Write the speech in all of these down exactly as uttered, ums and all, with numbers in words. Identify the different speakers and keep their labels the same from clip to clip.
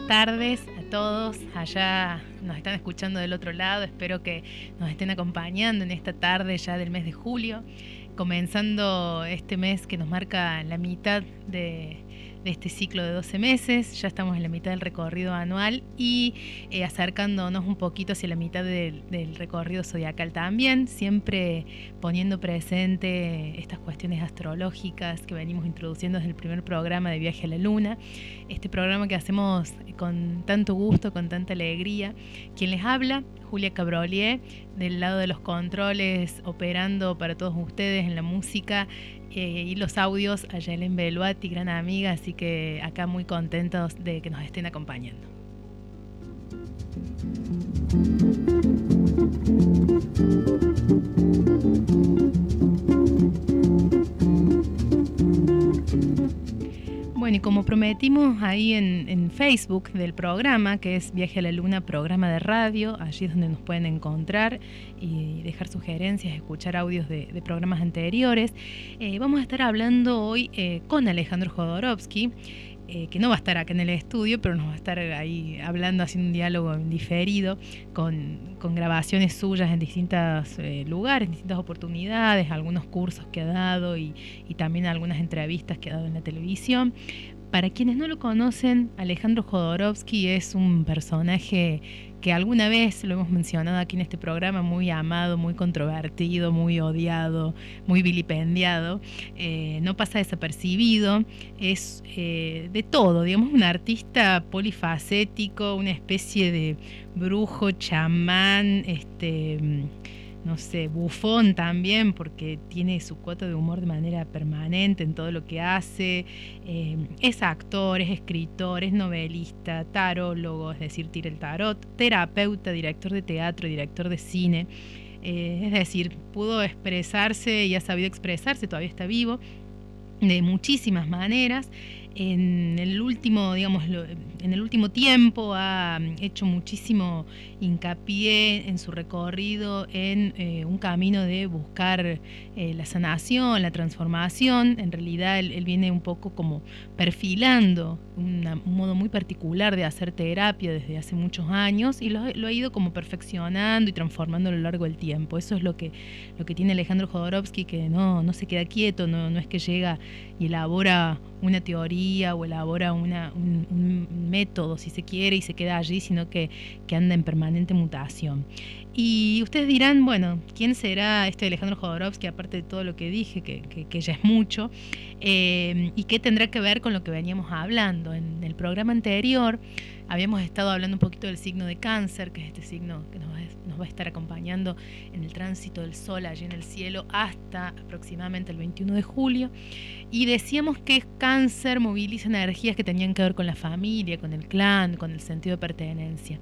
Speaker 1: tardes a todos. Allá nos están escuchando del otro lado. Espero que nos estén acompañando en esta tarde ya del mes de julio, comenzando este mes que nos marca la mitad de, de este ciclo de doce meses. Ya estamos en la mitad del recorrido anual y eh, acercándonos un poquito hacia la mitad del, del recorrido zodiacal también, siempre poniendo presente estas cuestiones astrológicas que venimos introduciendo desde el primer programa de Viaje a la Luna, este programa que hacemos con tanto gusto, con tanta alegría. Quien les habla, Julia Cabrolier, del lado de los controles, operando para todos ustedes en la música eh, y los audios, a Yelen Beluati, gran amiga, así que acá muy contentos de que nos estén acompañando. Bueno, y como prometimos ahí en, en Facebook del programa, que es Viaje a la Luna, programa de radio, allí es donde nos pueden encontrar y dejar sugerencias, escuchar audios de, de programas anteriores. Eh, vamos a estar hablando hoy eh, con Alejandro Jodorowsky, eh, que no va a estar acá en el estudio, pero nos va a estar ahí hablando, haciendo un diálogo en diferido, con, con grabaciones suyas en distintos eh, lugares, en distintas oportunidades, algunos cursos que ha dado y, y también algunas entrevistas que ha dado en la televisión. Para quienes no lo conocen, Alejandro Jodorowsky es un personaje que alguna vez lo hemos mencionado aquí en este programa, muy amado, muy controvertido, muy odiado, muy vilipendiado. Eh, no pasa desapercibido, es eh, de todo, digamos, un artista polifacético, una especie de brujo, chamán, este... no sé, bufón también, porque tiene su cuota de humor de manera permanente en todo lo que hace. Eh, es actor, es escritor, es novelista, tarólogo, es decir, tira el tarot, terapeuta, director de teatro, director de cine. Eh, es decir, pudo expresarse y ha sabido expresarse, todavía está vivo, de muchísimas maneras. En el último, digamos, en el último tiempo ha hecho muchísimo hincapié en su recorrido en eh, un camino de buscar eh, la sanación, la transformación. En realidad él, él viene un poco como perfilando una, un modo muy particular de hacer terapia desde hace muchos años y lo, lo ha ido como perfeccionando y transformando a lo largo del tiempo. Eso es lo que, lo que tiene Alejandro Jodorowsky, que no, no se queda quieto, no, no es que llega y elabora una teoría o elabora una, un, un método, si se quiere, y se queda allí, sino que, que anda en permanente mutación. Y ustedes dirán, bueno, ¿quién será este Alejandro Jodorowsky, aparte de todo lo que dije, que, que, que ya es mucho? Eh, ¿Y qué tendrá que ver con lo que veníamos hablando? En el programa anterior habíamos estado hablando un poquito del signo de Cáncer, que es este signo que nos va, nos va a estar acompañando en el tránsito del Sol allí en el cielo hasta aproximadamente el veintiuno de julio. Y decíamos que Cáncer moviliza energías que tenían que ver con la familia, con el clan, con el sentido de pertenencia.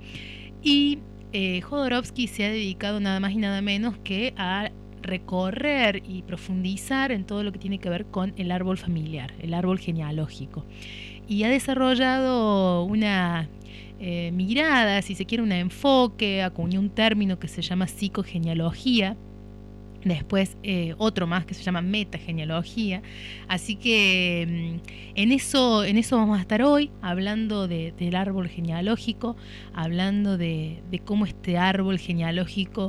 Speaker 1: Y eh, Jodorowsky se ha dedicado nada más y nada menos que a recorrer y profundizar en todo lo que tiene que ver con el árbol familiar, el árbol genealógico. Y ha desarrollado una eh, mirada, si se quiere, un enfoque, acuñó un término que se llama psicogenealogía, después eh, otro más que se llama metagenealogía. Así que en eso, en eso vamos a estar hoy, hablando de, del árbol genealógico, hablando de, de cómo este árbol genealógico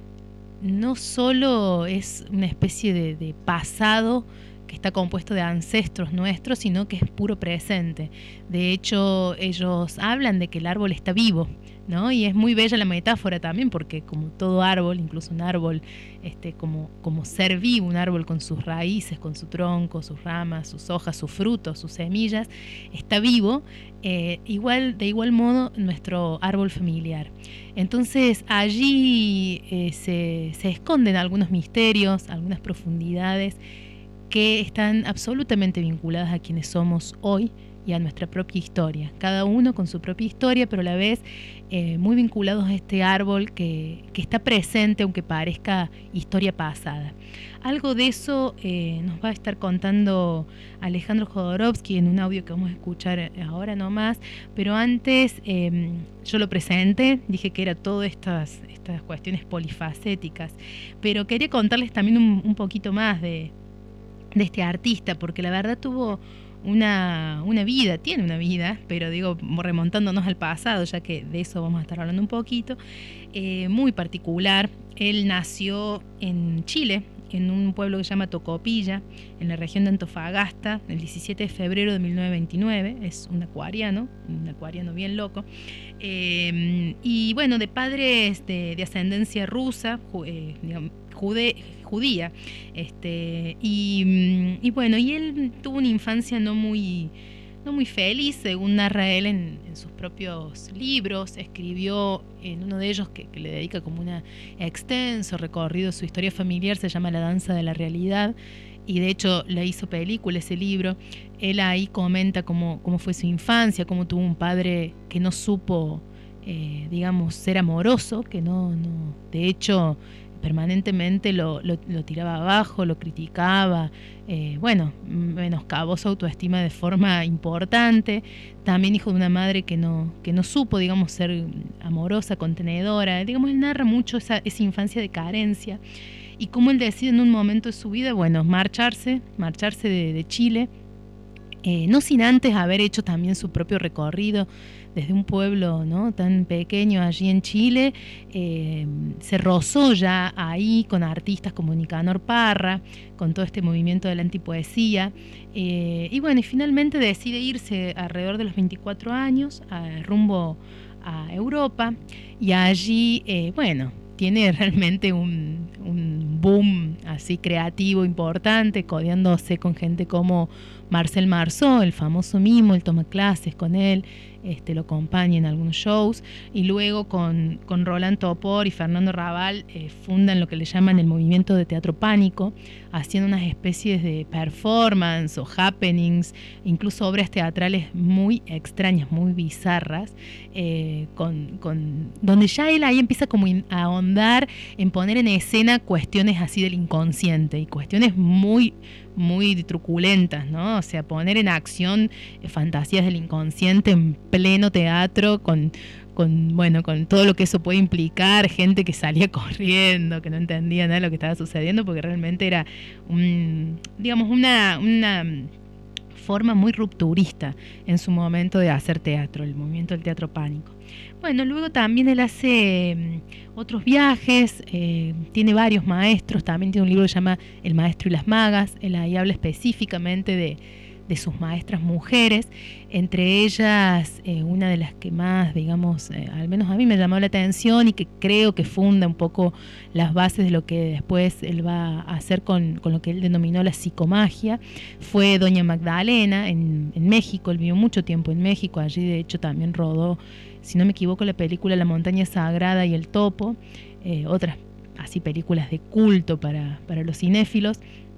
Speaker 1: no solo es una especie de, de pasado que está compuesto de ancestros nuestros, sino que es puro presente. De hecho, ellos hablan de que el árbol está vivo, ¿no? Y es muy bella la metáfora también, porque como todo árbol, incluso un árbol este, como, como ser vivo, un árbol con sus raíces, con su tronco, sus ramas, sus hojas, sus frutos, sus semillas, está vivo, eh, igual, de igual modo nuestro árbol familiar. Entonces allí eh, se, se esconden algunos misterios, algunas profundidades que están absolutamente vinculadas a quienes somos hoy y a nuestra propia historia, cada uno con su propia historia, pero a la vez eh, muy vinculados a este árbol que, que está presente, aunque parezca historia pasada. Algo de eso eh, nos va a estar contando Alejandro Jodorowsky en un audio que vamos a escuchar ahora nomás, pero antes eh, yo lo presenté, dije que era todas estas, estas cuestiones polifacéticas, pero quería contarles también un, un poquito más de, de este artista, porque la verdad tuvo una, una vida, tiene una vida, pero digo, remontándonos al pasado, ya que de eso vamos a estar hablando un poquito, eh, muy particular. Él nació en Chile, en un pueblo que se llama Tocopilla, en la región de Antofagasta, el diecisiete de febrero de mil novecientos veintinueve. Es un acuariano, un acuariano bien loco. Eh, y bueno, de padres de, de ascendencia rusa, eh, digamos, jude, judía. Este, y, y bueno, y él tuvo una infancia no muy... no muy feliz, según narra él en, en sus propios libros. Escribió en uno de ellos que, que le dedica como un extenso recorrido su historia familiar, se llama La danza de la realidad, y de hecho le hizo película ese libro. Él ahí comenta cómo, cómo fue su infancia, cómo tuvo un padre que no supo, eh, digamos, ser amoroso, que no, no de hecho permanentemente lo, lo, lo tiraba abajo, lo criticaba, eh, bueno, menoscabó su autoestima de forma importante. También hijo de una madre que no, que no supo, digamos, ser amorosa, contenedora. Digamos, él narra mucho esa, esa infancia de carencia y cómo él decide en un momento de su vida, bueno, marcharse, marcharse de, de Chile, eh, no sin antes haber hecho también su propio recorrido desde un pueblo, ¿no?, tan pequeño allí en Chile. Eh, se rozó ya ahí con artistas como Nicanor Parra, con todo este movimiento de la antipoesía, eh, y bueno, y finalmente decide irse alrededor de los veinticuatro años a, rumbo a Europa, y allí, eh, bueno, tiene realmente un, un boom así creativo importante, codeándose con gente como Marcel Marceau, el famoso mimo. Él toma clases con él, este, lo acompaña en algunos shows, y luego con, con Roland Topor y Fernando Raval eh, fundan lo que le llaman el movimiento de teatro pánico, haciendo unas especies de performance o happenings, incluso obras teatrales muy extrañas, muy bizarras, eh, con, con, donde ya él ahí empieza como a ahondar en poner en escena cuestiones así del inconsciente y cuestiones muy muy truculentas, ¿no? O sea, poner en acción eh, fantasías del inconsciente en pleno teatro con, con, bueno, con todo lo que eso puede implicar, gente que salía corriendo, que no entendía nada de lo que estaba sucediendo, porque realmente era un, digamos, una, una forma muy rupturista en su momento de hacer teatro, el movimiento del teatro pánico. Bueno, luego también él hace otros viajes, eh, tiene varios maestros, también tiene un libro que se llama El maestro y las magas. Él ahí habla específicamente de, de sus maestras mujeres, entre ellas eh, una de las que más, digamos, eh, al menos a mí me llamó la atención y que creo que funda un poco las bases de lo que después él va a hacer con, con lo que él denominó la psicomagia, fue Doña Magdalena en, en México. Él vivió mucho tiempo en México, allí de hecho también rodó, si no me equivoco, la película La montaña sagrada y El topo, eh, otras así películas de culto para, para los cinéfilos,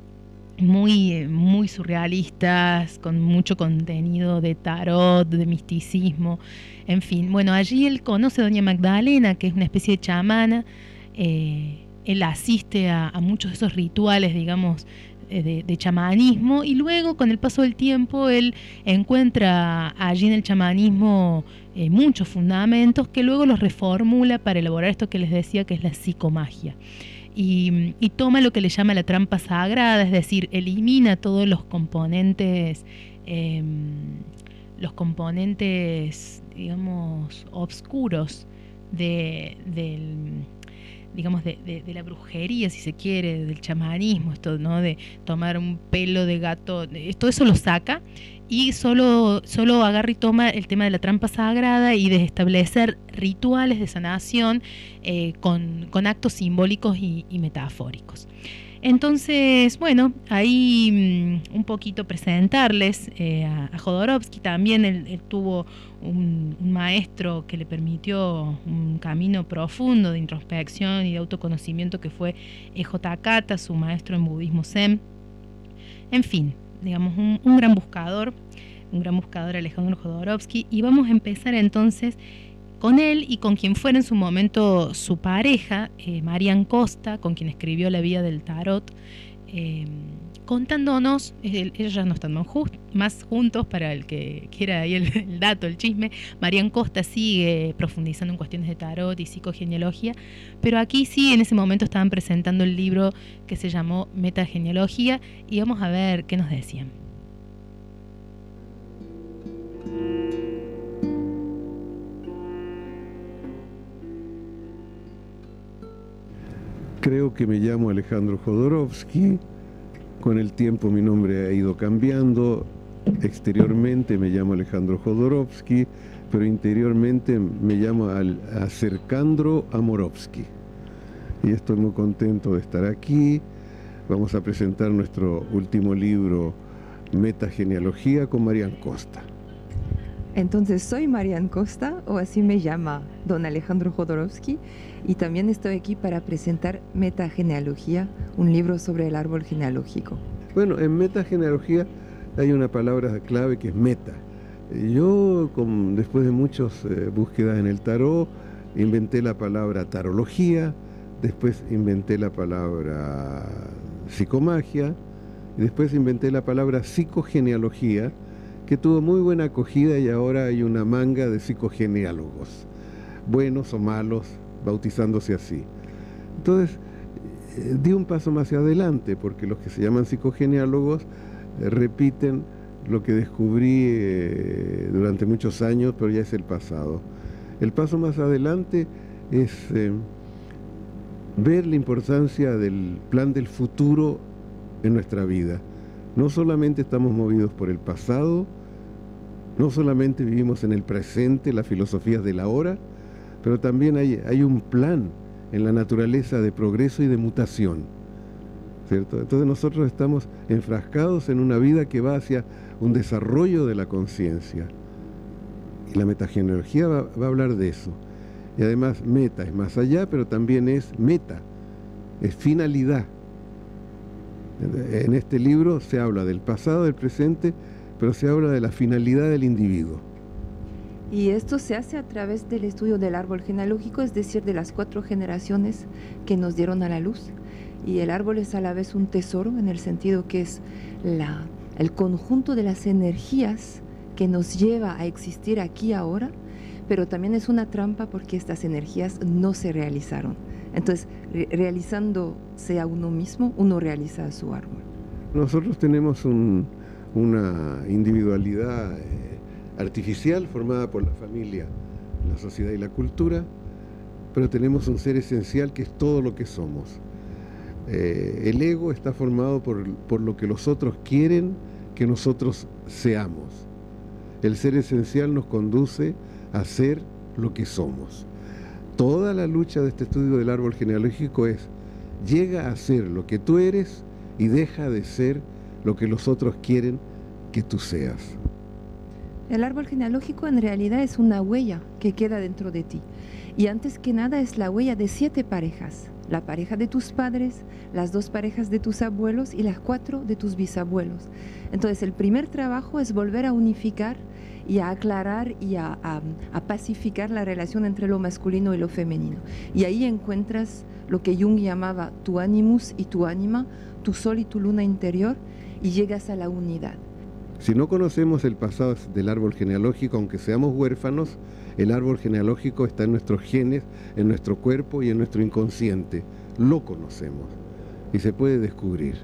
Speaker 1: muy, muy surrealistas, con mucho contenido de tarot, de misticismo, en fin. Bueno, allí él conoce a Doña Magdalena, que es una especie de chamana. eh, él asiste a, a muchos de esos rituales, digamos, De, de chamanismo, y luego con el paso del tiempo él encuentra allí en el chamanismo eh, muchos fundamentos que luego los reformula para elaborar esto que les decía, que es la psicomagia, y, y toma lo que le llama la trampa sagrada, es decir, elimina todos los componentes eh, los componentes, digamos, obscuros de, del digamos, de, de, de la brujería, si se quiere, del chamanismo, esto, ¿no?, de tomar un pelo de gato, todo eso lo saca y solo, solo agarra y toma el tema de la trampa sagrada y de establecer rituales de sanación eh, con, con actos simbólicos y, y metafóricos. Entonces, bueno, ahí mmm, un poquito presentarles eh, a, a Jodorowsky. También él, él tuvo un, un maestro que le permitió un camino profundo de introspección y de autoconocimiento, que fue E J Kata, su maestro en budismo zen. En fin, digamos, un, un gran buscador, un gran buscador Alejandro Jodorowsky. Y vamos a empezar entonces con él y con quien fuera en su momento su pareja, eh, Marian Costa, con quien escribió La Vía del Tarot, eh, contándonos, eh, ellos ya no están más, just, más juntos, para el que quiera ahí el, el dato, el chisme. Marian Costa sigue profundizando en cuestiones de tarot y psicogenealogía, pero aquí sí, en ese momento estaban presentando el libro que se llamó Metagenealogía, y vamos a ver qué nos decían.
Speaker 2: Creo que me llamo Alejandro Jodorowsky. Con el tiempo mi nombre ha ido cambiando. Exteriormente me llamo Alejandro Jodorowsky, pero interiormente me llamo Acercandro Amorovsky. Y estoy muy contento de estar aquí. Vamos a presentar nuestro último libro, Metagenealogía, con Marian Costa.
Speaker 3: Entonces soy Marian Costa, o así me llama don Alejandro Jodorowsky, y también estoy aquí para presentar Metagenealogía, un libro sobre el árbol genealógico.
Speaker 2: Bueno, en metagenealogía hay una palabra clave que es meta. Yo, con, después de muchas eh, búsquedas en el tarot, inventé la palabra tarología, después inventé la palabra psicomagia, y después inventé la palabra psicogenealogía, que tuvo muy buena acogida, y ahora hay una manga de psicogeneálogos, buenos o malos, bautizándose así. Entonces, eh, di un paso más hacia adelante, porque los que se llaman psicogeneálogos eh, repiten lo que descubrí eh, durante muchos años, pero ya es el pasado. El paso más adelante es eh, ver la importancia del plan del futuro en nuestra vida. No solamente estamos movidos por el pasado, no solamente vivimos en el presente, las filosofías del ahora, pero también hay, hay un plan en la naturaleza de progreso y de mutación, ¿cierto? Entonces nosotros estamos enfrascados en una vida que va hacia un desarrollo de la conciencia. Y la metagenealogía va, va a hablar de eso. Y además, meta es más allá, pero también es meta, es finalidad. En este libro se habla del pasado, del presente, pero se habla de la finalidad del individuo.
Speaker 3: Y esto se hace a través del estudio del árbol genealógico, es decir, de las cuatro generaciones que nos dieron a la luz. Y el árbol es a la vez un tesoro, en el sentido que es la, el conjunto de las energías que nos lleva a existir aquí ahora, pero también es una trampa porque estas energías no se realizaron. Entonces, re realizándose a uno mismo, uno realiza a su árbol.
Speaker 2: Nosotros tenemos un, una individualidad eh, artificial formada por la familia, la sociedad y la cultura, pero tenemos un ser esencial que es todo lo que somos. Eh, el ego está formado por, por lo que los otros quieren que nosotros seamos. El ser esencial nos conduce a ser lo que somos. Toda la lucha de este estudio del árbol genealógico es: llega a ser lo que tú eres y deja de ser lo que los otros quieren que tú seas.
Speaker 3: El árbol genealógico en realidad es una huella que queda dentro de ti. Y antes que nada es la huella de siete parejas. La pareja de tus padres, las dos parejas de tus abuelos y las cuatro de tus bisabuelos. Entonces el primer trabajo es volver a unificar y a aclarar y a, a, a pacificar la relación entre lo masculino y lo femenino. Y ahí encuentras lo que Jung llamaba tu animus y tu ánima, tu sol y tu luna interior, y llegas a la unidad.
Speaker 2: Si no conocemos el pasado del árbol genealógico, aunque seamos huérfanos, el árbol genealógico está en nuestros genes, en nuestro cuerpo y en nuestro inconsciente. Lo conocemos y se puede descubrir.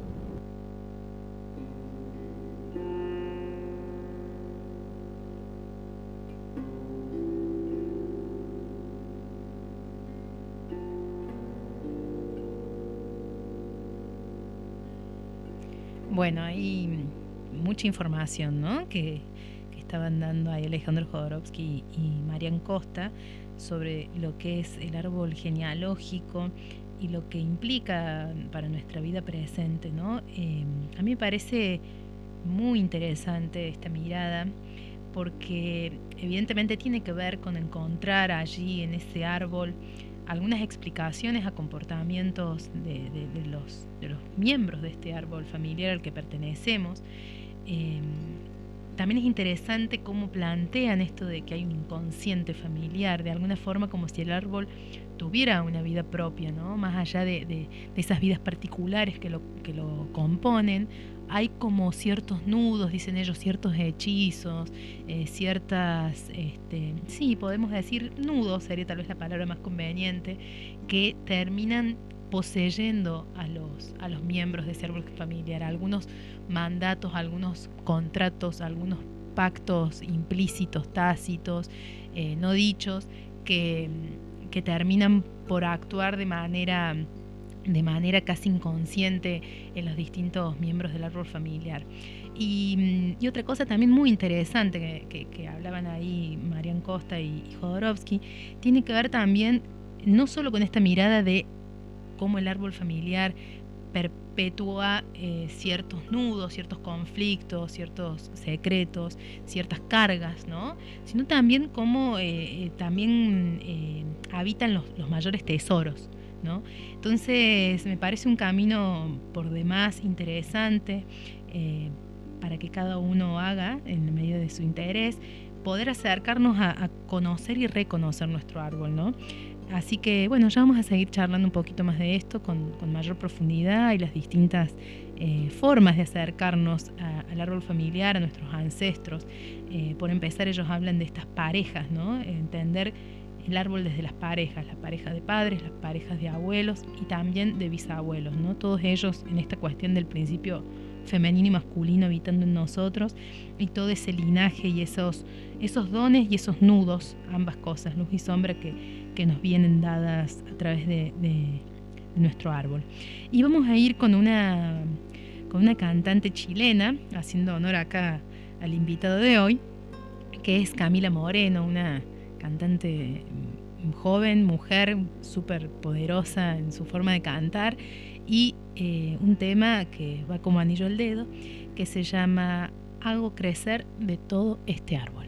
Speaker 1: Bueno, hay mucha información, ¿no? que, que estaban dando ahí Alejandro Jodorowsky y Marian Costa sobre lo que es el árbol genealógico y lo que implica para nuestra vida presente, ¿no? Eh, a mí me parece muy interesante esta mirada, porque evidentemente tiene que ver con encontrar allí en ese árbol algunas explicaciones a comportamientos de, de, de, los, de los miembros de este árbol familiar al que pertenecemos. Eh, también es interesante cómo plantean esto de que hay un inconsciente familiar, de alguna forma como si el árbol tuviera una vida propia, ¿no? Más allá de, de, de esas vidas particulares que lo, que lo componen, hay como ciertos nudos, dicen ellos, ciertos hechizos, eh, ciertas, este, sí, podemos decir nudos, sería tal vez la palabra más conveniente, que terminan poseyendo a los, a los miembros de ese árbol familiar, algunos mandatos, algunos contratos, algunos pactos implícitos, tácitos, eh, no dichos, que, que terminan por actuar de manera de manera casi inconsciente en los distintos miembros del árbol familiar. Y, y otra cosa también muy interesante que, que, que hablaban ahí Marian Costa y, y Jodorowsky, tiene que ver también no solo con esta mirada de cómo el árbol familiar perpetúa eh, ciertos nudos, ciertos conflictos, ciertos secretos, ciertas cargas, ¿no? Sino también cómo eh, también eh, habitan los, los mayores tesoros, ¿no? Entonces me parece un camino por demás interesante eh, para que cada uno haga en medio de su interés, poder acercarnos a, a conocer y reconocer nuestro árbol, ¿no? Así que bueno, ya vamos a seguir charlando un poquito más de esto con, con mayor profundidad y las distintas eh, formas de acercarnos a, al árbol familiar, a nuestros ancestros. Eh, por empezar, ellos hablan de estas parejas, ¿no? Entender el árbol desde las parejas, las parejas de padres, las parejas de abuelos y también de bisabuelos, ¿no? Todos ellos en esta cuestión del principio femenino y masculino habitando en nosotros, y todo ese linaje y esos, esos dones y esos nudos, ambas cosas, luz y sombra, que, que nos vienen dadas a través de, de, de nuestro árbol. Y vamos a ir con una, con una cantante chilena, haciendo honor acá al invitado de hoy, que es Camila Moreno, una cantante joven, mujer, súper poderosa en su forma de cantar, y eh, un tema que va como anillo al dedo, que se llama Hago crecer de todo este árbol.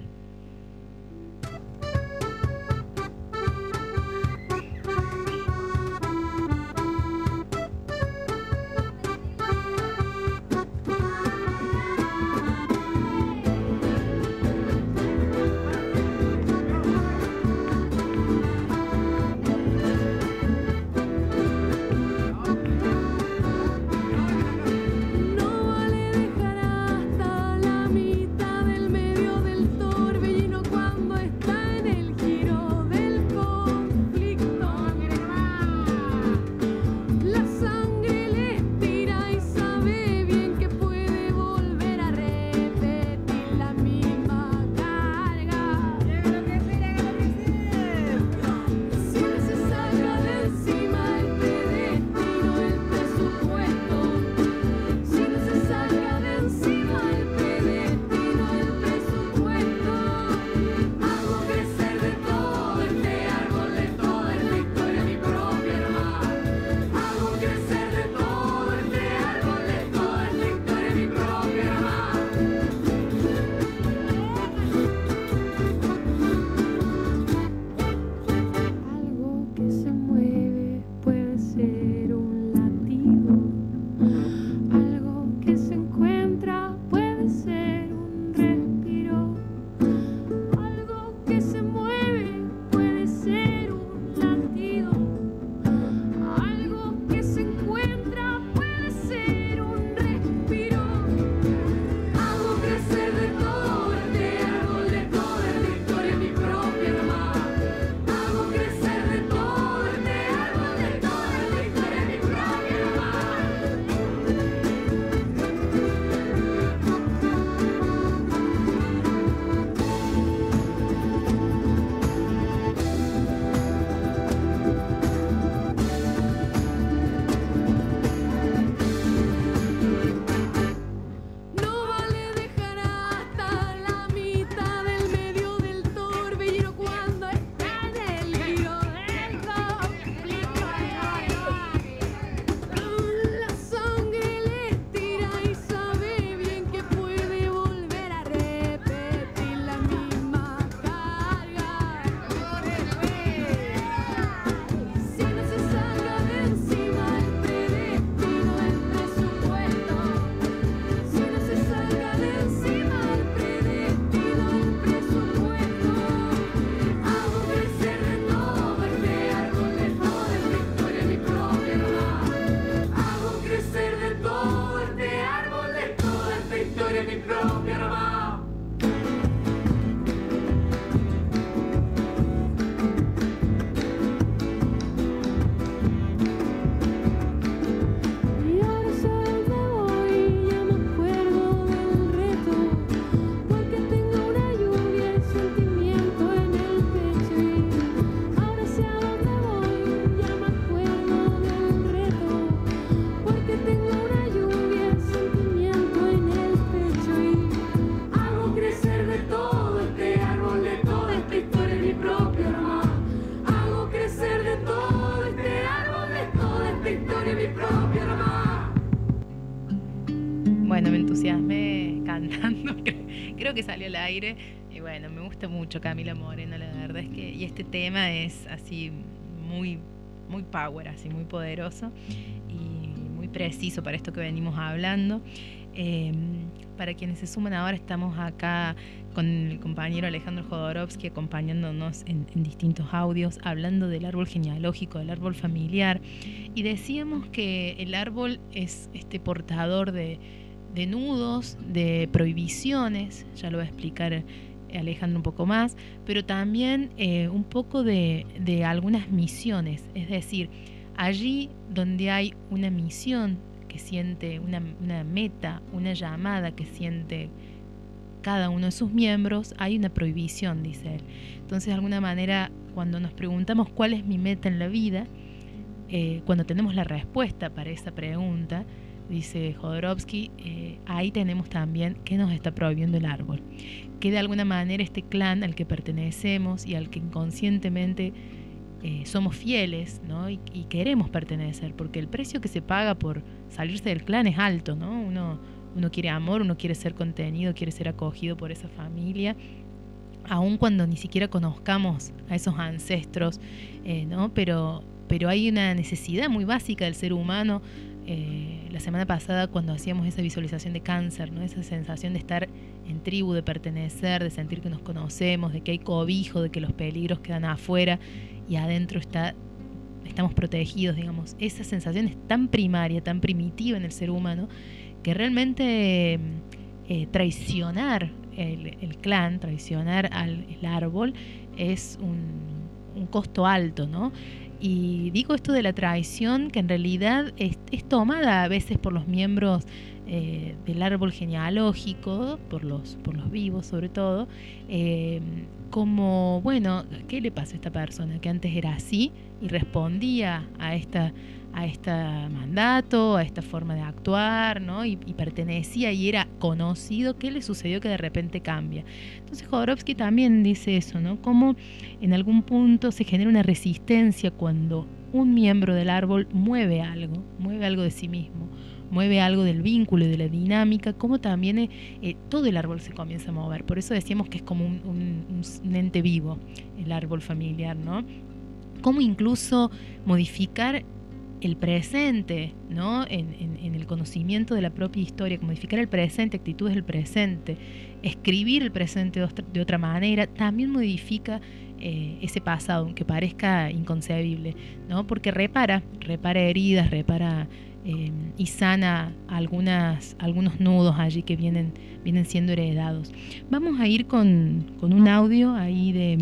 Speaker 4: Reto
Speaker 1: Bueno, me entusiasmé cantando, creo que salió al aire. Y bueno, me gusta mucho Camila Moreno, la verdad es que, y este tema es así muy, muy power, así muy poderoso y muy preciso para esto que venimos hablando. Eh, para quienes se suman ahora, estamos acá con el compañero Alejandro Jodorowsky acompañándonos en, en distintos audios, hablando del árbol genealógico, del árbol familiar, y decíamos que el árbol es este portador de, de nudos, de prohibiciones, ya lo va a explicar Alejandro un poco más, pero también eh, un poco de, de algunas misiones, es decir, allí donde hay una misión que siente, una, una meta, una llamada que siente cada uno de sus miembros, hay una prohibición, dice él. Entonces, de alguna manera, cuando nos preguntamos cuál es mi meta en la vida, eh, cuando tenemos la respuesta para esa pregunta, dice Jodorowsky, eh, ahí tenemos también qué nos está prohibiendo el árbol. Que de alguna manera este clan al que pertenecemos y al que inconscientemente eh, somos fieles, ¿no? y, y queremos pertenecer, porque el precio que se paga por salirse del clan es alto, ¿no? Uno, uno quiere amor, uno quiere ser contenido, quiere ser acogido por esa familia, aun cuando ni siquiera conozcamos a esos ancestros, eh, ¿no? Pero, pero hay una necesidad muy básica del ser humano. Eh, la semana pasada, cuando hacíamos esa visualización de cáncer, ¿no? Esa sensación de estar en tribu, de pertenecer, de sentir que nos conocemos, de que hay cobijo, de que los peligros quedan afuera y adentro está, estamos protegidos, digamos. Esa sensación es tan primaria, tan primitiva en el ser humano, que realmente eh, traicionar el, el clan, traicionar al el árbol, es un, un costo alto, ¿no? Y digo esto de la traición, que en realidad es, es tomada a veces por los miembros eh, del árbol genealógico, por los, por los vivos sobre todo, eh, como, bueno, ¿qué le pasa a esta persona que antes era así y respondía a esta a este mandato, a esta forma de actuar, ¿no? Y, y pertenecía y era conocido? ¿Qué le sucedió que de repente cambia? Entonces Jodorowsky también dice eso, ¿no? Cómo en algún punto se genera una resistencia cuando un miembro del árbol mueve algo, mueve algo de sí mismo, mueve algo del vínculo y de la dinámica, como también eh, todo el árbol se comienza a mover. Por eso decíamos que es como un, un, un ente vivo, el árbol familiar, ¿no? Cómo incluso modificar el presente, ¿no? En, en, en el conocimiento de la propia historia, modificar el presente, actitudes del presente, escribir el presente de otra, de otra manera, también modifica eh, ese pasado, aunque parezca inconcebible, ¿no? Porque repara, repara heridas, repara eh, y sana algunas, algunos nudos allí que vienen, vienen siendo heredados. Vamos a ir con, con un audio ahí de...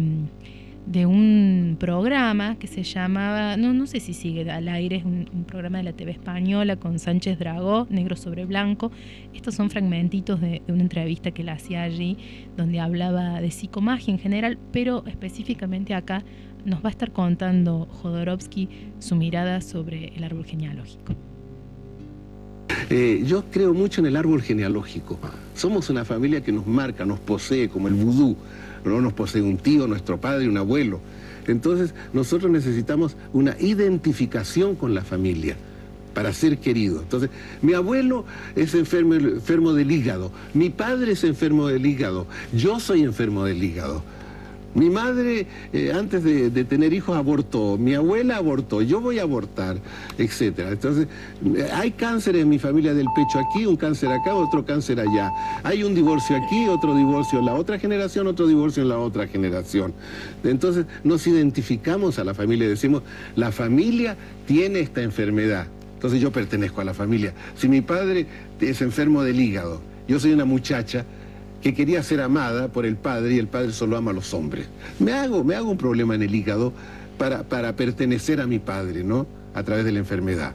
Speaker 1: de un programa que se llamaba, no, no sé si sigue al aire, es un, un programa de la T V española con Sánchez Dragó, Negro sobre Blanco. Estos son fragmentitos de, de una entrevista que él hacía allí, donde hablaba de psicomagia en general, pero específicamente acá nos va a estar contando Jodorowsky su mirada sobre el árbol genealógico.
Speaker 2: Eh, yo creo mucho en el árbol genealógico. Somos una familia que nos marca, nos posee, como el vudú. No nos posee un tío, nuestro padre, un abuelo. Entonces, nosotros necesitamos una identificación con la familia para ser querido. Entonces, mi abuelo es enfermo, enfermo del hígado, mi padre es enfermo del hígado, yo soy enfermo del hígado. Mi madre, eh, antes de, de tener hijos, abortó, mi abuela abortó, yo voy a abortar, etcétera. Entonces, eh, hay cáncer en mi familia del pecho aquí, un cáncer acá, otro cáncer allá. Hay un divorcio aquí, otro divorcio en la otra generación, otro divorcio en la otra generación. Entonces, nos identificamos a la familia y decimos, la familia tiene esta enfermedad. Entonces, yo pertenezco a la familia. Si mi padre es enfermo del hígado, yo soy una muchacha que quería ser amada por el padre y el padre solo ama a los hombres. Me hago, me hago un problema en el hígado para, para pertenecer a mi padre, ¿no? A través de la enfermedad.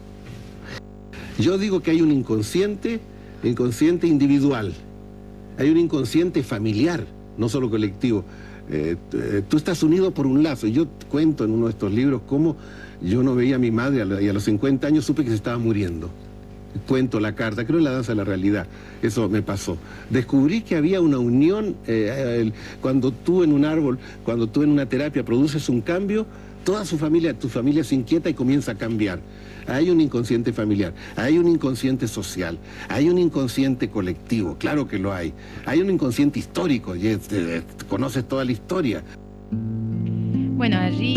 Speaker 2: Yo digo que hay un inconsciente, inconsciente individual. Hay un inconsciente familiar, no solo colectivo. Eh, tú estás unido por un lazo. Yo cuento en uno de estos libros cómo yo no veía a mi madre y a los cincuenta años supe que se estaba muriendo. Cuento la carta, creo en la danza de la realidad, eso me pasó. Descubrí que había una unión, eh, el, cuando tú en un árbol, cuando tú en una terapia produces un cambio, toda su familia, tu familia se inquieta y comienza a cambiar. Hay un inconsciente familiar, hay un inconsciente social, hay un inconsciente colectivo, claro que lo hay. Hay un inconsciente histórico, y es, eh, conoces toda la historia.
Speaker 1: Bueno, allí,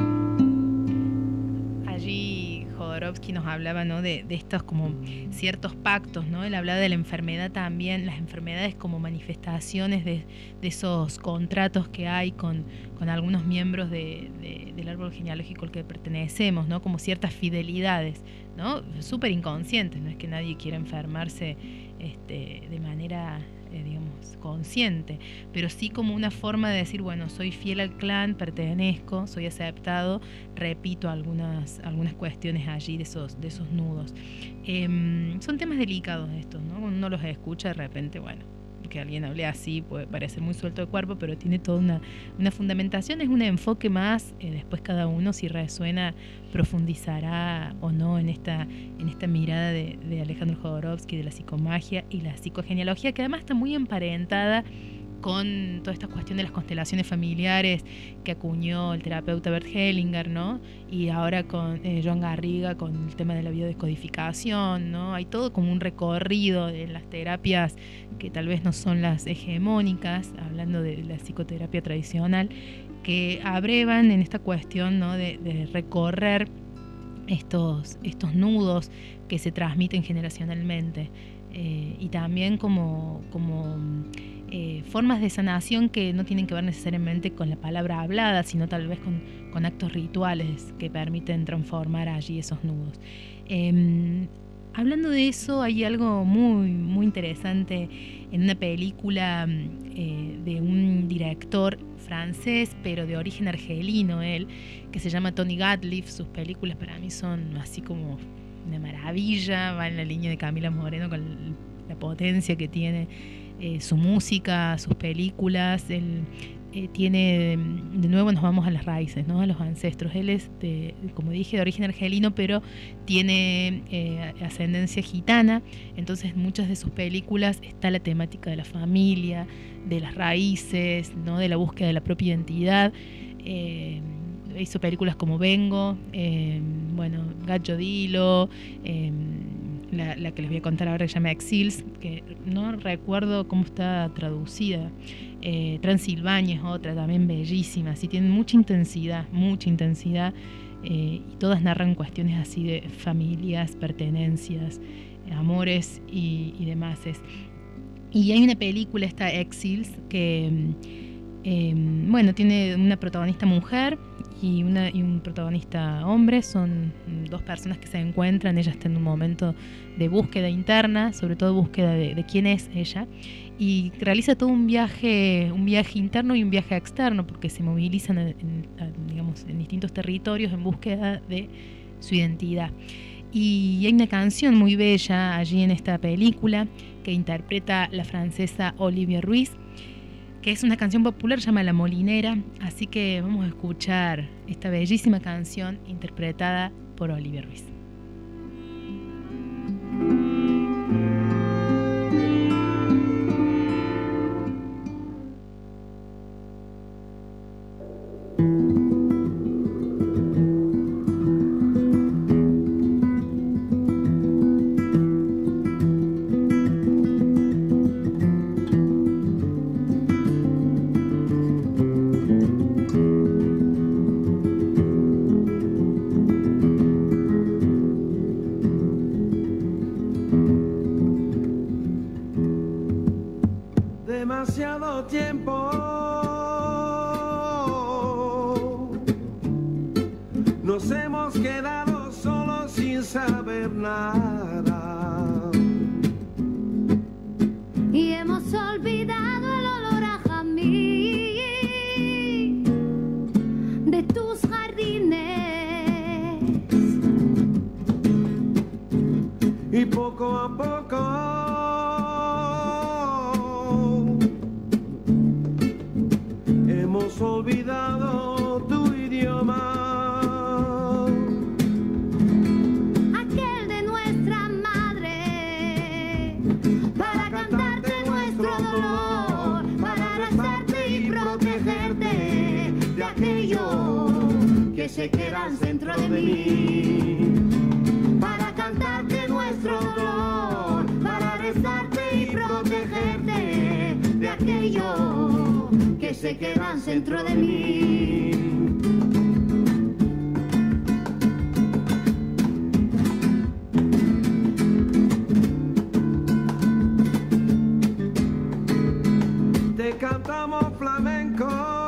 Speaker 1: allí Jodorowsky nos hablaba, ¿no?, de, de estos como ciertos pactos, ¿no? Él hablaba de la enfermedad también, las enfermedades como manifestaciones de, de esos contratos que hay con, con algunos miembros de, de, del árbol genealógico al que pertenecemos, ¿no? Como ciertas fidelidades, ¿no? Súper inconscientes, no es que nadie quiera enfermarse este, de manera, eh, digamos, consciente, pero sí como una forma de decir, bueno, soy fiel al clan, pertenezco, soy aceptado, repito algunas, algunas cuestiones allí de esos, de esos nudos. Eh, son temas delicados estos, ¿no? Uno los escucha de repente, bueno, que alguien hable así puede parecer muy suelto de cuerpo, pero tiene toda una, una fundamentación, es un enfoque más, eh, después cada uno si resuena profundizará o no en esta, en esta mirada de, de Alejandro Jodorowsky, de la psicomagia y la psicogenealogía, que además está muy emparentada con toda esta cuestión de las constelaciones familiares que acuñó el terapeuta Bert Hellinger, ¿no? Y ahora con eh, John Garriga con el tema de la biodescodificación, ¿no? Hay todo como un recorrido de las terapias que tal vez no son las hegemónicas, hablando de la psicoterapia tradicional, que abrevan en esta cuestión, ¿no?, de, de recorrer estos, estos nudos que se transmiten generacionalmente. Eh, y también como, como eh, formas de sanación que no tienen que ver necesariamente con la palabra hablada, sino tal vez con, con actos rituales que permiten transformar allí esos nudos. Eh, hablando de eso, hay algo muy, muy interesante en una película eh, de un director francés, pero de origen argelino él, que se llama Tony Gatliff. Sus películas para mí son así como una maravilla, va en la línea de Camila Moreno con la potencia que tiene eh, su música, sus películas. Él eh, tiene, de nuevo nos vamos a las raíces, ¿no?, a los ancestros. Él es, de, como dije, de origen argelino, pero tiene eh, ascendencia gitana, entonces en muchas de sus películas está la temática de la familia, de las raíces, ¿no?, de la búsqueda de la propia identidad. Eh, hizo películas como Vengo, eh, bueno, Gallo Dilo, eh, la, la que les voy a contar ahora que se llama Exils, que no recuerdo cómo está traducida. eh, Transilvania es otra también bellísima, así tienen mucha intensidad, mucha intensidad, eh, y todas narran cuestiones así de familias, pertenencias, amores y, y demás. Y hay una película, esta Exils, que eh, bueno, tiene una protagonista mujer y, una, y un protagonista hombre. Son dos personas que se encuentran. Ella está en un momento de búsqueda interna, sobre todo búsqueda de, de quién es ella, y realiza todo un viaje, un viaje interno y un viaje externo, porque se movilizan en, en, digamos, en distintos territorios en búsqueda de su identidad. Y hay una canción muy bella allí en esta película que interpreta la francesa Olivia Ruiz, que es una canción popular, se llama La Molinera, así que vamos a escuchar esta bellísima canción interpretada por Olivia Ruiz.
Speaker 4: Demasiado tiempo nos hemos quedado solos sin saber nada,
Speaker 5: y hemos olvidado el olor a jazmín de tus jardines,
Speaker 4: y poco a poco hemos olvidado tu idioma,
Speaker 5: aquel de nuestra madre, para cantarte nuestro dolor, para abrazarte y protegerte de aquello que
Speaker 4: se quedan dentro de mí, para cantarte nuestro dolor, para rezarte y protegerte de aquello que se quedan dentro de mí. Te cantamos flamenco,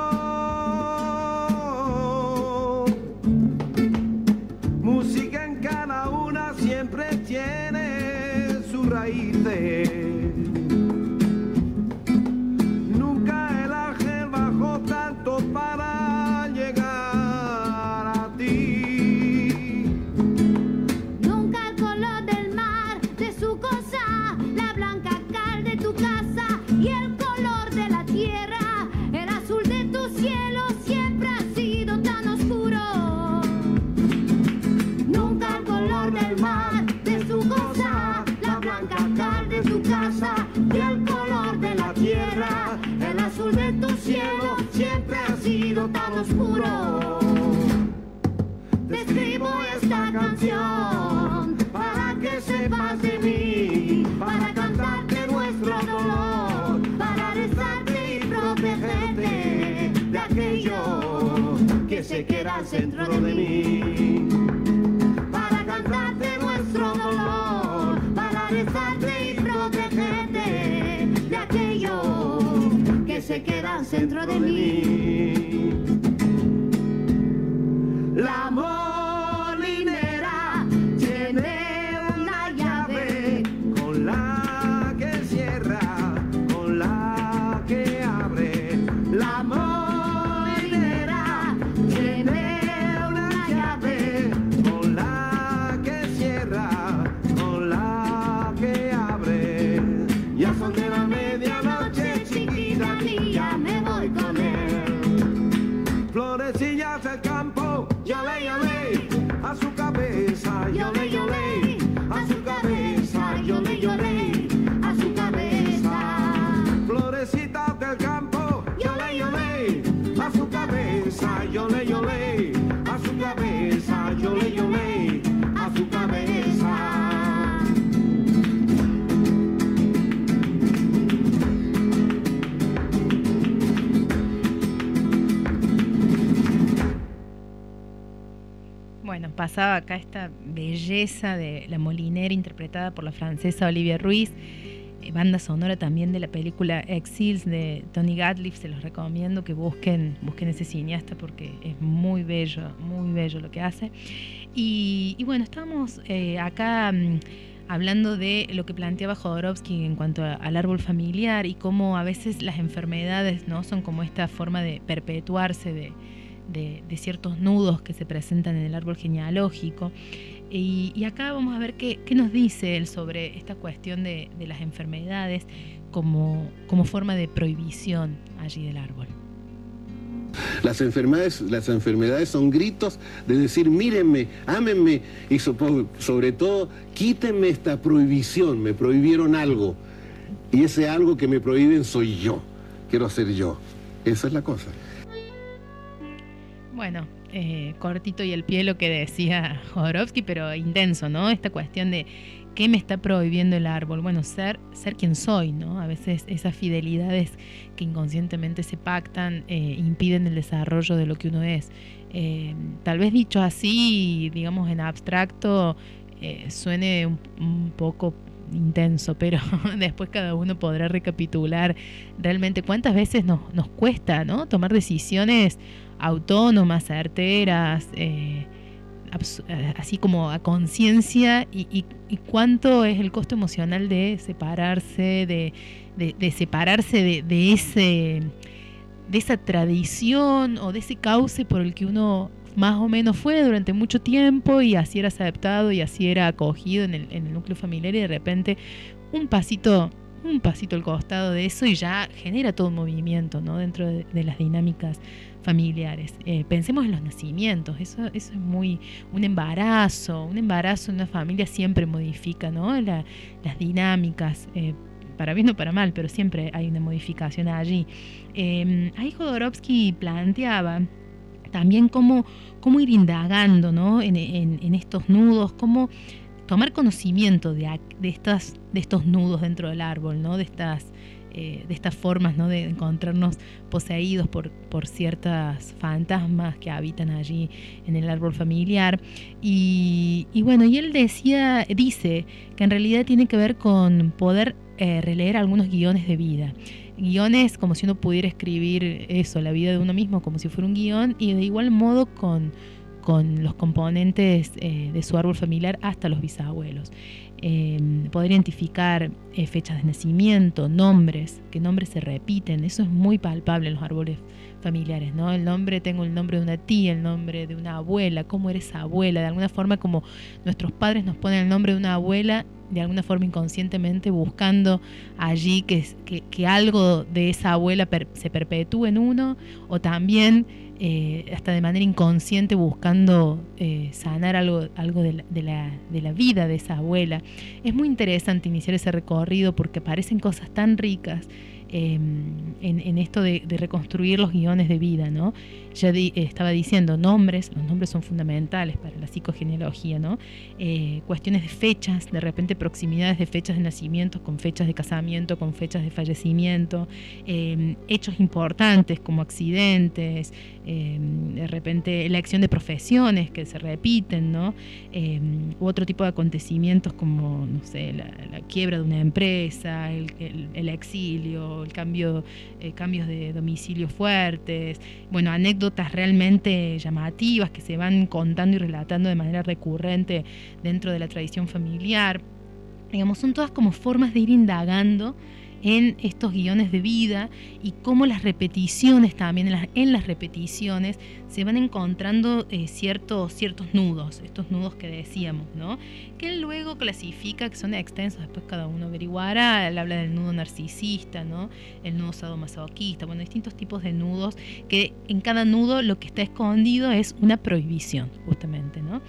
Speaker 4: música en cada una siempre tiene sus raíces. Nunca el ángel bajó tanto para llegar a ti.
Speaker 5: Nunca el color del mar de su cosa, la blanca cal de tu casa y el color de la tierra, el azul de tu cielo siempre ha sido tan oscuro. Nunca el color del mar de su cosa, la blanca cal de tu casa y el color de la tierra, el azul de tu cielo siempre ha sido tan oscuro. Te escribo esta canción para que sepas de mí, para cantarte nuestro dolor, para rezarte y protegerte de aquello que se queda dentro de mí. Para cantarte nuestro dolor, para rezarte y protegerte de aquello que se queda dentro de mí. La molinera tiene una llave con la que cierra, con la que abre. La molinera tiene una llave con la que cierra, con la que abre. Ya son de la medianoche, chiquita mía, me voy con él. Florecillas del campo, yole, yole, a su cabeza, yole, yole, a su cabeza, yole, yole, a su cabeza. Florecitas del campo, yole, yole, a su cabeza, yole, yole, a su cabeza, yole, yole, a su cabeza.
Speaker 1: Bueno, pasaba acá esta belleza de La Molinera interpretada por la francesa Olivia Ruiz, eh, banda sonora también de la película Exiles de Tony Gatliff. Se los recomiendo que busquen, busquen ese cineasta porque es muy bello, muy bello lo que hace. Y, y bueno, estamos eh, acá um, hablando de lo que planteaba Jodorowsky en cuanto a, al árbol familiar y cómo a veces las enfermedades, ¿no?, son como esta forma de perpetuarse de De, de ciertos nudos que se presentan en el árbol genealógico. Y, y acá vamos a ver qué, qué nos dice él sobre esta cuestión de, de las enfermedades como, como forma de prohibición allí del árbol.
Speaker 2: Las enfermedades, las enfermedades son gritos de decir, mírenme, ámenme, y sobre todo, quítenme esta prohibición, me prohibieron algo, y ese algo que me prohíben soy yo, quiero ser yo. Esa es la cosa.
Speaker 1: Bueno, eh, cortito y al pie lo que decía Jodorowsky, pero intenso, ¿no? Esta cuestión de qué me está prohibiendo el árbol. Bueno, ser, ser quien soy, ¿no? A veces esas fidelidades que inconscientemente se pactan eh, impiden el desarrollo de lo que uno es. Eh, tal vez dicho así, digamos en abstracto, eh, suene un, un poco intenso, pero después cada uno podrá recapitular realmente cuántas veces nos, nos cuesta, ¿no?, tomar decisiones autónomas, certeras, eh, así como a conciencia, y, y, y cuánto es el costo emocional de separarse, de, de, de separarse de, de ese, de esa tradición o de ese cauce por el que uno más o menos fue durante mucho tiempo y así era aceptado y así era acogido en el, en el núcleo familiar, y de repente un pasito un pasito al costado de eso y ya genera todo un movimiento, ¿no?, dentro de, de las dinámicas familiares. Eh, pensemos en los nacimientos, eso, eso es muy, un embarazo, un embarazo en una familia siempre modifica, ¿no?, la, las dinámicas, eh, para bien o para mal, pero siempre hay una modificación allí. Eh, ahí Jodorowsky planteaba también cómo, cómo ir indagando, ¿no? en, en, en estos nudos, cómo tomar conocimiento de, de, estas, de estos nudos dentro del árbol, ¿no? de estas Eh, de estas formas, ¿no? de encontrarnos poseídos por, por ciertas fantasmas que habitan allí en el árbol familiar. Y, y bueno, y él decía, dice que en realidad tiene que ver con poder eh, releer algunos guiones de vida. Guiones como si uno pudiera escribir eso, la vida de uno mismo, como si fuera un guión, y de igual modo con, con los componentes eh, de su árbol familiar hasta los bisabuelos. Eh, poder identificar eh, fechas de nacimiento, nombres, que nombres se repiten, eso es muy palpable en los árboles familiares, ¿no? El nombre, tengo el nombre de una tía, el nombre de una abuela, cómo eres abuela, de alguna forma como nuestros padres nos ponen el nombre de una abuela, de alguna forma inconscientemente buscando allí que, que, que algo de esa abuela per, se perpetúe en uno, o también eh, hasta de manera inconsciente buscando eh, sanar algo, algo de, la, de, la, de la vida de esa abuela. Es muy interesante iniciar ese recorrido porque aparecen cosas tan ricas eh, en, en esto de, de reconstruir los guiones de vida, ¿no? Ya di, eh, estaba diciendo nombres, los nombres son fundamentales para la psicogenealogía, ¿no? Eh, cuestiones de fechas, de repente proximidades de fechas de nacimiento con fechas de casamiento, con fechas de fallecimiento, eh, hechos importantes como accidentes, eh, de repente elección de profesiones que se repiten, ¿no? Eh, u otro tipo de acontecimientos como, no sé, la, la quiebra de una empresa, el, el, el exilio, el cambio, eh, cambios de domicilio fuertes, bueno, anécdotas realmente llamativas que se van contando y relatando de manera recurrente dentro de la tradición familiar. Digamos, son todas como formas de ir indagando en estos guiones de vida y cómo las repeticiones también, en las, en las repeticiones se van encontrando eh, ciertos, ciertos nudos, estos nudos que decíamos, ¿no? Que él luego clasifica, que son extensos, después cada uno averiguará. Él habla del nudo narcisista, ¿no? El nudo sadomasoquista, bueno, distintos tipos de nudos, que en cada nudo lo que está escondido es una prohibición, justamente, ¿no?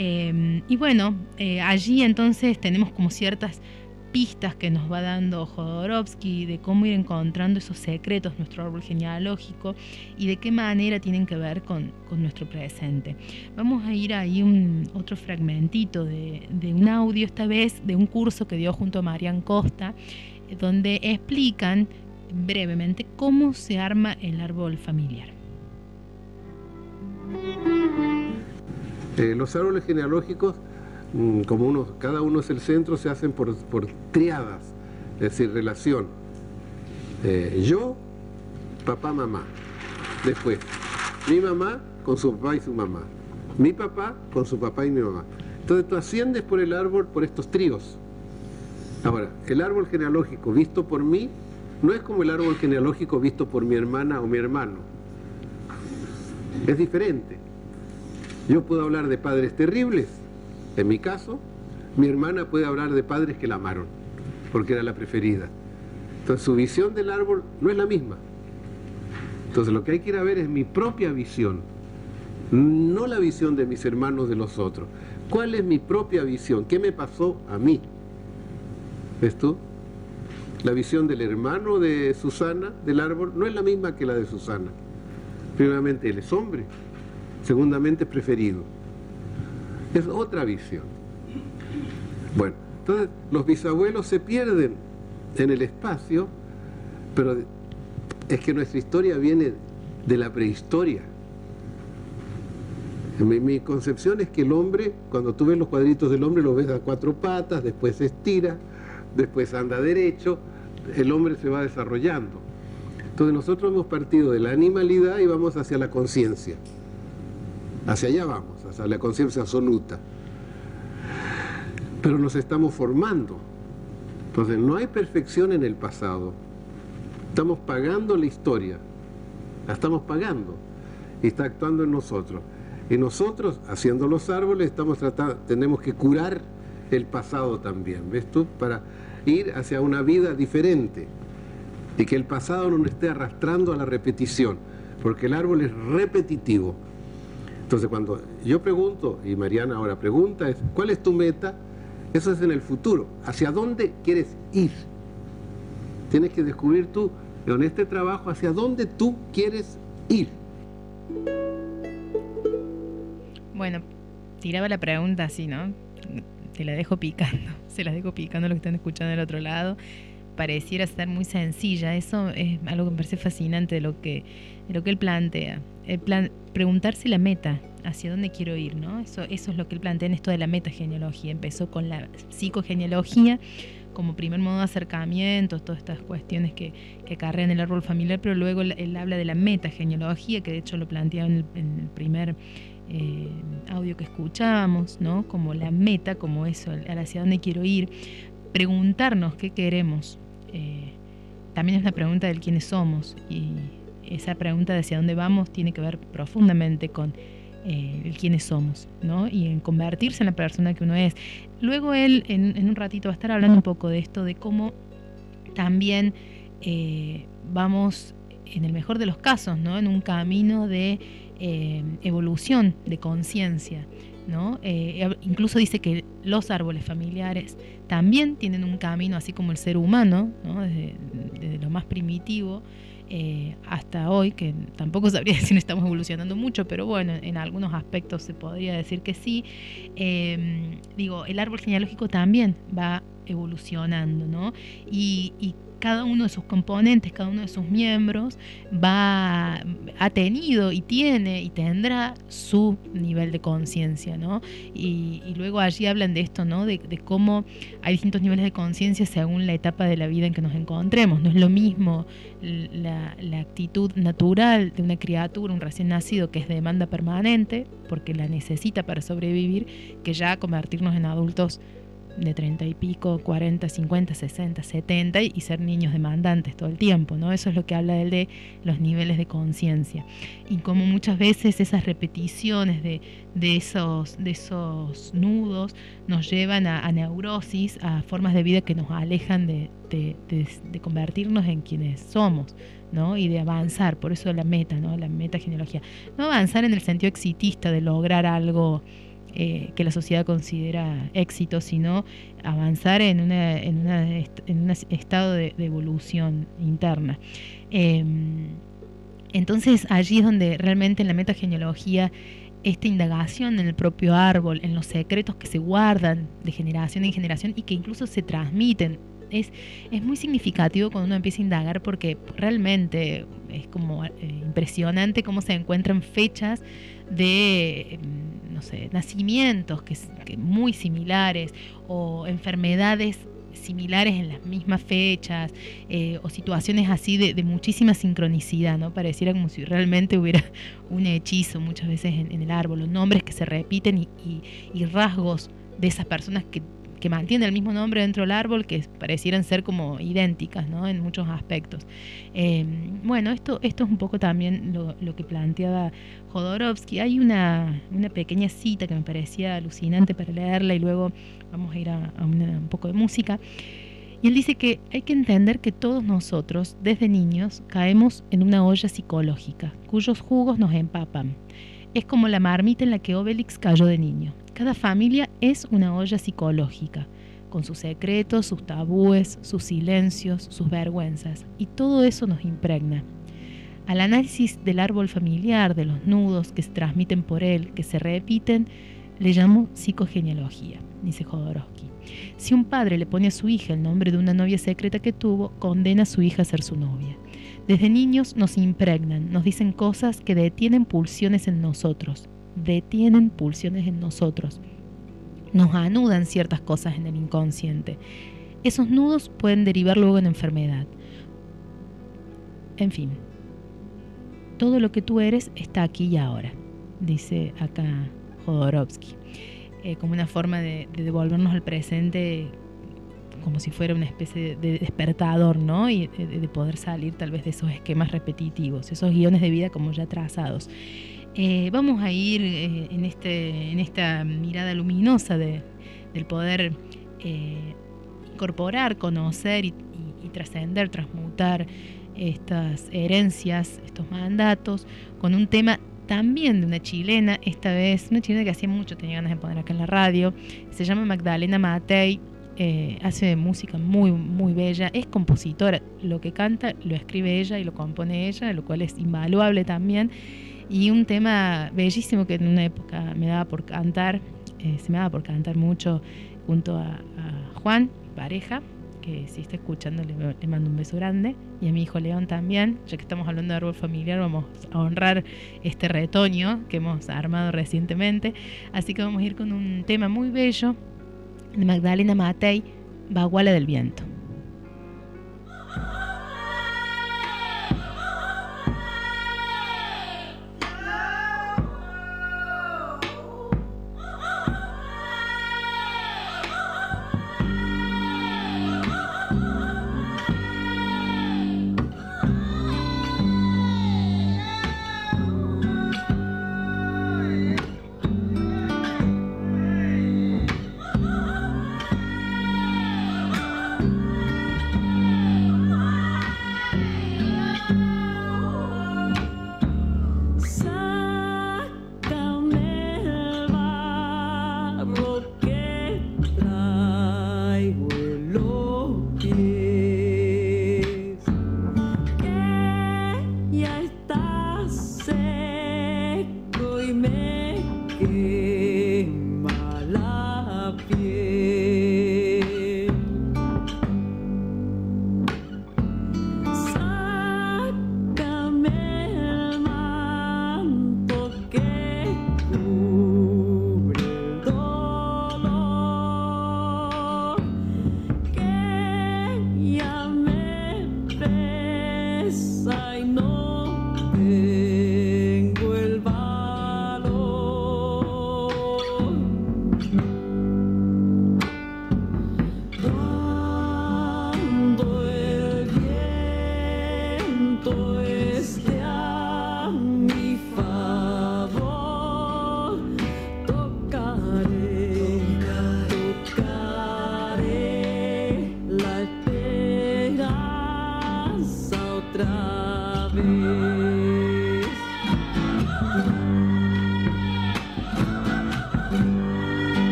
Speaker 1: Eh, y bueno, eh, allí entonces tenemos como ciertas pistas que nos va dando Jodorowsky de cómo ir encontrando esos secretos de nuestro árbol genealógico y de qué manera tienen que ver con, con nuestro presente. Vamos a ir ahí un otro fragmentito de, de un audio, esta vez de un curso que dio junto a Marian Costa, donde explican brevemente cómo se arma el árbol familiar.
Speaker 2: Eh, los árboles genealógicos, como uno, cada uno es el centro, se hacen por, por triadas, es decir, relación. Eh, yo, papá, mamá. Después, mi mamá con su papá y su mamá. Mi papá con su papá y mi mamá. Entonces tú asciendes por el árbol por estos tríos. Ahora, el árbol genealógico visto por mí no es como el árbol genealógico visto por mi hermana o mi hermano. Es diferente. Yo puedo hablar de padres terribles. En mi caso, mi hermana puede hablar de padres que la amaron, porque era la preferida. Entonces su visión del árbol no es la misma. Entonces lo que hay que ir a ver es mi propia visión, no la visión de mis hermanos de los otros. ¿Cuál es mi propia visión? ¿Qué me pasó a mí? ¿Ves tú? La visión del hermano de Susana, del árbol, no es la misma que la de Susana. Primeramente, él es hombre. Segundamente, es preferido. Es otra visión. Bueno, entonces los bisabuelos se pierden en el espacio, pero es que nuestra historia viene de la prehistoria. Mi, mi concepción es que el hombre, cuando tú ves los cuadritos del hombre, lo ves a cuatro patas, después se estira, después anda derecho, el hombre se va desarrollando. Entonces nosotros hemos partido de la animalidad y vamos hacia la conciencia. Hacia allá vamos, hacia la conciencia absoluta. Pero nos estamos formando. Entonces no hay perfección en el pasado. Estamos pagando la historia. La estamos pagando. Y está actuando en nosotros. Y nosotros, haciendo los árboles, estamos tratando, tenemos que curar el pasado también, ¿ves tú? Para ir hacia una vida diferente. Y que el pasado no nos esté arrastrando a la repetición. Porque el árbol es repetitivo. Entonces cuando yo pregunto, y Mariana ahora pregunta, es ¿cuál es tu meta? Eso es en el futuro. ¿Hacia dónde quieres ir? Tienes que descubrir tú, en este trabajo, hacia dónde tú quieres ir.
Speaker 1: Bueno, tiraba la pregunta así, ¿no? Te la dejo picando, se las dejo picando a los que están escuchando del otro lado. Pareciera ser muy sencilla, eso es algo que me parece fascinante de lo que, de lo que él plantea. El plan, preguntarse la meta, hacia dónde quiero ir, ¿no? Eso, eso es lo que él plantea en esto de la metagenealogía. Empezó con la psicogenealogía como primer modo de acercamiento, todas estas cuestiones que, que acarrean el árbol familiar, pero luego él, él habla de la metagenealogía, que de hecho lo plantea en el, en el primer eh, audio que escuchábamos, ¿no? Como la meta, como eso, hacia dónde quiero ir. Preguntarnos qué queremos. Eh, también es una pregunta del quiénes somos, y esa pregunta de hacia dónde vamos tiene que ver profundamente con eh, el quiénes somos, ¿no? Y en convertirse en la persona que uno es. Luego él en, en un ratito va a estar hablando un poco de esto, de cómo también eh, vamos, en el mejor de los casos, ¿no? En un camino de eh, evolución, de conciencia, ¿no? Eh, incluso dice que los árboles familiares también tienen un camino, así como el ser humano, ¿no? Desde, desde lo más primitivo eh, hasta hoy, que tampoco sabría decir que estamos evolucionando mucho, pero bueno, en algunos aspectos se podría decir que sí. Eh, digo, el árbol genealógico también va evolucionando, ¿no? Y, y cada uno de sus componentes, cada uno de sus miembros va, ha tenido y tiene y tendrá su nivel de conciencia, ¿no? Y, y luego allí hablan de esto, ¿no? De, de cómo hay distintos niveles de conciencia según la etapa de la vida en que nos encontremos. No es lo mismo la, la actitud natural de una criatura, un recién nacido, que es de demanda permanente, porque la necesita para sobrevivir, que ya convertirnos en adultos de treinta y pico, cuarenta, cincuenta, sesenta, setenta y ser niños demandantes todo el tiempo, ¿no? Eso es lo que habla él de los niveles de conciencia. Y como muchas veces esas repeticiones de, de, esos, de esos nudos nos llevan a, a neurosis, a formas de vida que nos alejan de, de, de, de convertirnos en quienes somos, ¿no? Y de avanzar, por eso la meta, ¿no? La metagenealogía. No avanzar en el sentido exitista de lograr algo Eh, que la sociedad considera éxito, sino avanzar en una en una en un estado de, de evolución interna. Eh, entonces allí es donde realmente en la metagenealogía esta indagación en el propio árbol, en los secretos que se guardan de generación en generación y que incluso se transmiten, es, es muy significativo cuando uno empieza a indagar, porque realmente es como eh, impresionante cómo se encuentran fechas de, no sé, nacimientos que, que muy similares, o enfermedades similares en las mismas fechas, eh, o situaciones así de, de muchísima sincronicidad, ¿no? Pareciera como si realmente hubiera un hechizo muchas veces en, en el árbol, los nombres que se repiten y, y, y rasgos de esas personas que que mantienen el mismo nombre dentro del árbol, que parecieran ser como idénticas, ¿no? En muchos aspectos. Eh, bueno, esto, esto es un poco también lo, lo que planteaba Jodorowsky. Hay una, una pequeña cita que me parecía alucinante para leerla, y luego vamos a ir a, a una, un poco de música. Y él dice que hay que entender que todos nosotros, desde niños, caemos en una olla psicológica, cuyos jugos nos empapan. Es como la marmita en la que Obelix cayó de niño. Cada familia es una olla psicológica, con sus secretos, sus tabúes, sus silencios, sus vergüenzas, y todo eso nos impregna. Al análisis del árbol familiar, de los nudos que se transmiten por él, que se repiten, le llamo psicogenealogía, dice Jodorowsky. Si un padre le pone a su hija el nombre de una novia secreta que tuvo, condena a su hija a ser su novia. Desde niños nos impregnan, nos dicen cosas que detienen pulsiones en nosotros, detienen pulsiones en nosotros, nos anudan ciertas cosas en el inconsciente. Esos nudos pueden derivar luego en enfermedad. En fin, todo lo que tú eres está aquí y ahora, dice acá Jodorowsky, eh, como una forma de, de devolvernos al presente, como si fuera una especie de despertador, ¿no? Y de, de poder salir tal vez de esos esquemas repetitivos, esos guiones de vida como ya trazados. Eh, vamos a ir eh, en, este, en esta mirada luminosa de, del poder eh, incorporar, conocer y, y, y trascender, transmutar estas herencias, estos mandatos, con un tema también de una chilena, esta vez una chilena que hacía mucho tenía ganas de poner acá en la radio. Se llama Magdalena Matei. Eh, hace música muy muy bella, es compositora, lo que canta lo escribe ella y lo compone ella, lo cual es invaluable también. Y un tema bellísimo que en una época me daba por cantar, eh, se me daba por cantar mucho junto a, a Juan, mi pareja, que si está escuchando le, le mando un beso grande, y a mi hijo León también. Ya que estamos hablando de árbol familiar, vamos a honrar este retoño que hemos armado recientemente. Así que vamos a ir con un tema muy bello de Magdalena Matei, Baguala del Viento.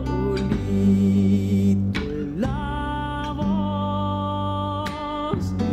Speaker 6: Solito en la voz